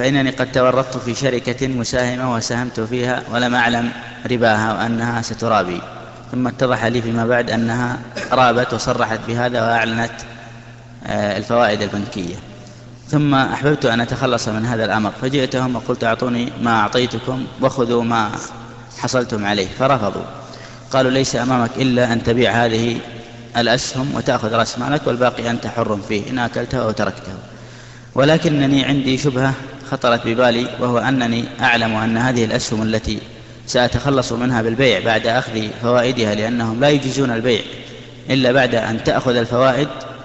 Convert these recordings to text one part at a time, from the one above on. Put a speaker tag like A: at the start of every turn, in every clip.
A: فإنني قد تورطت في شركة مساهمة وساهمت فيها ولم أعلم رباها وأنها سترابي، ثم اتضح لي فيما بعد أنها رابت وصرحت بهذا وأعلنت الفوائد البنكية، ثم أحببت أن أتخلص من هذا الأمر، فجئتهم وقلت أعطوني ما أعطيتكم وخذوا ما حصلتم عليه، فرفضوا، قالوا ليس أمامك إلا أن تبيع هذه الأسهم وتأخذ رأس مالك والباقي أنت حر فيه إن أكلته أو تركته. ولكنني عندي شبهة خطرت ببالي، وهو أنني أعلم أن هذه الأسهم التي سأتخلص منها بالبيع بعد أخذ فوائدها، لأنهم لا يجيزون البيع إلا بعد أن تأخذ الفوائد،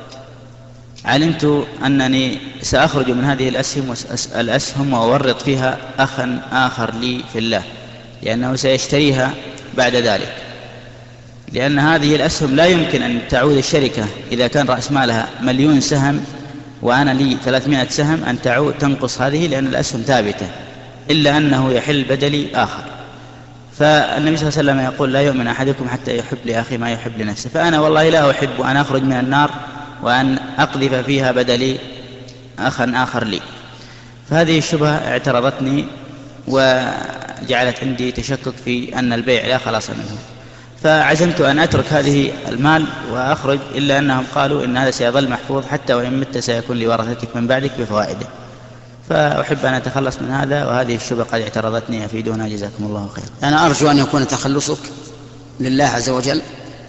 A: علمت أنني سأخرج من هذه الأسهم وأورط فيها أخا آخر لي في الله، لأنه سيشتريها بعد ذلك، لأن هذه الأسهم لا يمكن أن تعود الشركة إذا كان رأس مالها 1,000,000 سهم وأنا لي 300 سهم أن تعود تنقص هذه، لأن الأسهم ثابتة، إلا أنه يحل بدلي آخر. فالنبي صلى الله عليه وسلم يقول لا يؤمن أحدكم حتى يحب لأخي ما يحب لنفسه، فأنا والله لا أحب أن أخرج من النار وأن أقذف فيها بدلي أخا آخر لي. فهذه الشبهة اعترضتني وجعلت عندي تشكك في أن البيع لا خلاص منه، فعزمت أن أترك هذه المال وأخرج، إلا أنهم قالوا إن هذا سيظل محفوظ حتى وإن مت سيكون لورثتك من بعدك بفوائده، فأحب أن أتخلص من هذا، وهذه الشبهة قد اعترضتني أفيدونا جزاكم الله خير.
B: أنا أرجو أن يكون تخلصك لله عز وجل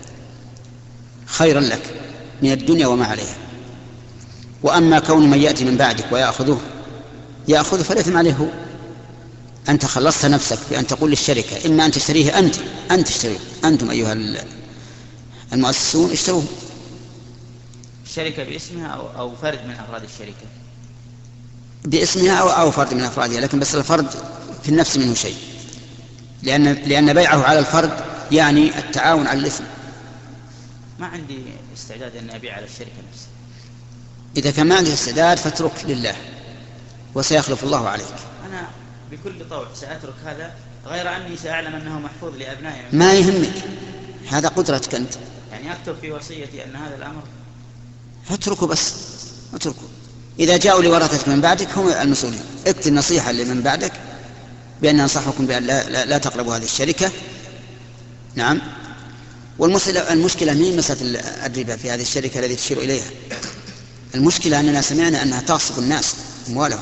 B: خيرا لك من الدنيا وما عليها، وأما كون من يأتي من بعدك ويأخذ فليثم عليه هو. أنت خلصت نفسك بأن تقول للشركة إما أن تشتريه أنت تشتريه، أنتم أيها المؤسسون اشتروه.
A: الشركة باسمها أو فرد من أفراد الشركة؟
B: باسمها أو فرد من أفرادها، لكن بس الفرد في النفس منه شيء، لأن بيعه على الفرد يعني التعاون على الإثم.
A: ما عندي استعداد أن أبيع على الشركة نفسها.
B: إذا كان ما عندك استعداد فاترك لله وسيخلف الله عليك.
A: أنا بكل طوع سأترك هذا، غير أني سأعلم أنه محفوظ لأبنائي.
B: ما يهمك، هذا قدرتك أنت.
A: يعني أكتب في وصيتي أن هذا الأمر
B: اتركه، بس اتركه. إذا جاءوا لورثتك من بعدك هم المسؤولين. اكتب نصيحة لمن بعدك بأن أنصحكم بأن لا تقربوا هذه الشركة. نعم. والمشكلة من مسألة الربا في هذه الشركة التي تشير إليها، المشكلة أننا سمعنا أنها تغصب الناس أموالهم،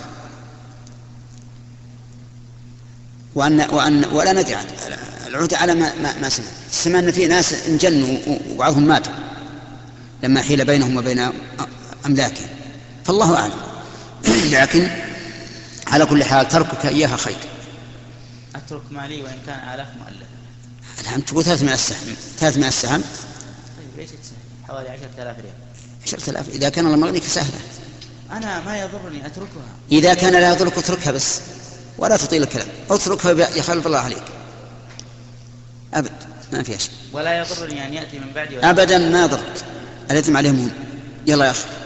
B: ولا ندري العهد على ما سمعنا فيه ناس انجنوا وبعضهم ماتوا لما حيل بينهم وبين أملاكهم، فالله أعلم. لكن على كل حال تركك إياها خير.
A: أترك مالي وإن كان آلاف مؤلف.
B: الآن تقول 300 سهم.
A: طيب ليست سهل، حوالي 10,000 ريال.
B: 10,000 إذا كان الله مغنيك سهلة.
A: أنا ما يضرني أتركها.
B: إذا كان لا يضرك اتركها بس، ولا تطيل الكلام، اتركها يخلف الله عليك أبد، ما فيها شيء.
A: ولا يضرني أن يأتي من بعدي
B: أبدا ما يضرك، الإثم عليهم. يلا يا أخي.